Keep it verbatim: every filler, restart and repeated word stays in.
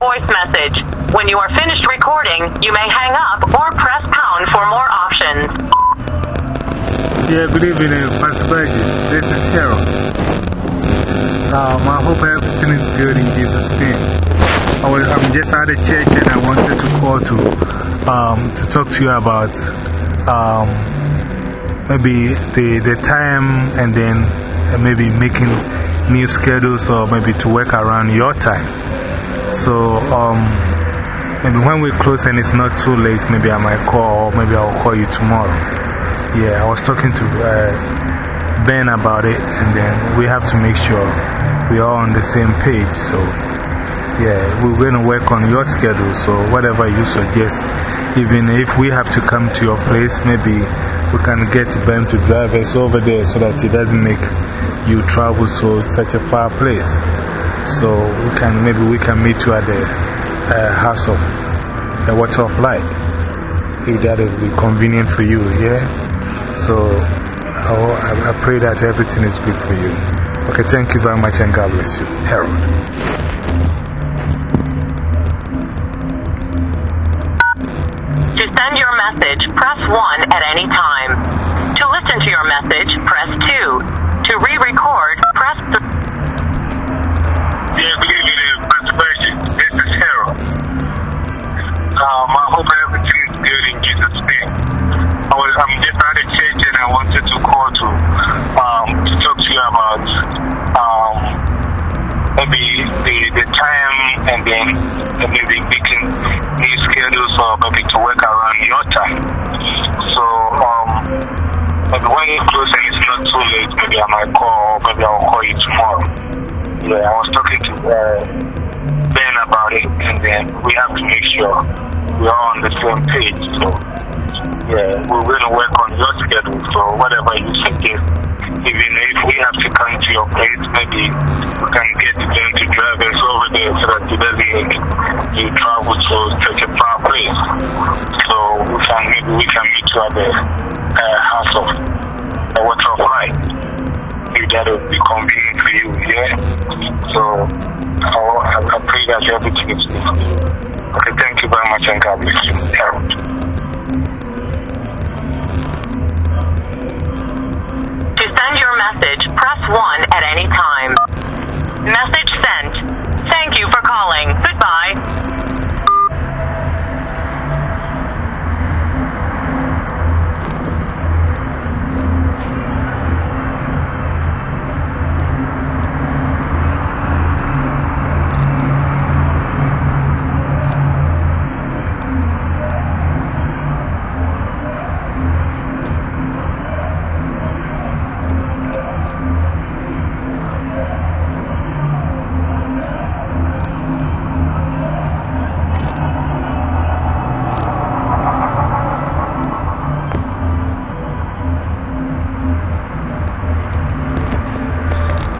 voice message. When you are finished recording, you may hang up or press pound for more options. Yeah, good evening, Pastor Burgess. This is Harold. Um, I hope everything is good in Jesus' name. I was, I'm just at the church and I wanted to call to, um, to talk to you about um, maybe the, the time and then maybe making new schedules or maybe to work around your time. So, um, maybe when we close and it's not too late, maybe I might call or maybe I'll call you tomorrow. Yeah, I was talking to uh, Ben about it, and then we have to make sure we are on the same page. So, yeah, we're going to work on your schedule. So, whatever you suggest, even if we have to come to your place, maybe we can get Ben to drive us over there so that it doesn't make you travel so such a far place. So, we can, maybe we can meet you at the uh, house of the Water of Life, if that will be convenient for you, yeah? So, oh, I, I pray that everything is good for you. Okay, thank you very much and God bless you. Harold. To send your message, press one at any time. To listen to your message, press two. To re-record, press three. Yeah, good evening, Pastor Burgess. This is Harold. Um, I hope everything is good in Jesus' name. I was, I'm just at the church and I wanted to call to, um, to talk to you about um, maybe the, the time and then maybe making new schedules or maybe to work around your time. So, um, maybe when you close and it's not too late, maybe I might call or maybe I'll call you tomorrow. Yeah, I was talking to uh, Ben about it, and then we have to make sure we are on the same page. So, yeah, we're going to work on your schedule. So, whatever you suggest, even if we have to come to your place, maybe we can get them to drive us over there so that it doesn't make you travel to such a far place. So, we can, maybe we can meet you at the uh, house of the Water of Life. If that will be convenient for you, yeah? So, I, I pray that everything is good. Okay, thank you very much and God bless you. Harold. To send your message, press one at any time. Message